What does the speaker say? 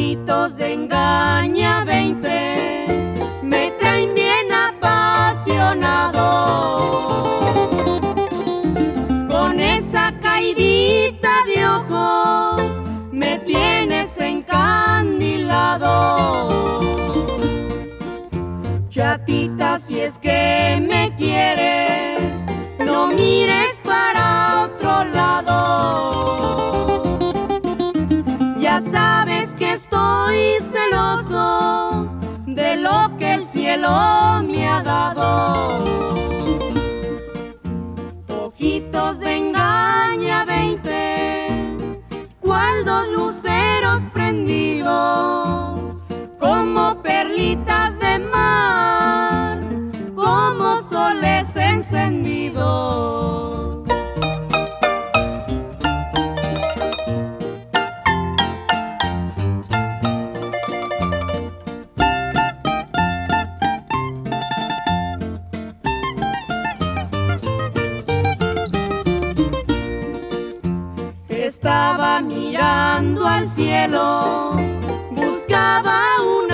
Ojitos de engaña 20 me traen bien apasionado. Con esa caidita de ojos me tienes encandilado. Chatita, si es que me quieres, no mires para otro lado. Ya sabes que estoy celoso de lo que el cielo me ha dado. Ojitos de engaña 20, cual dos luceros prendidos, como perlitas de mar, como soles encendidos. Estaba mirando al cielo, buscaba un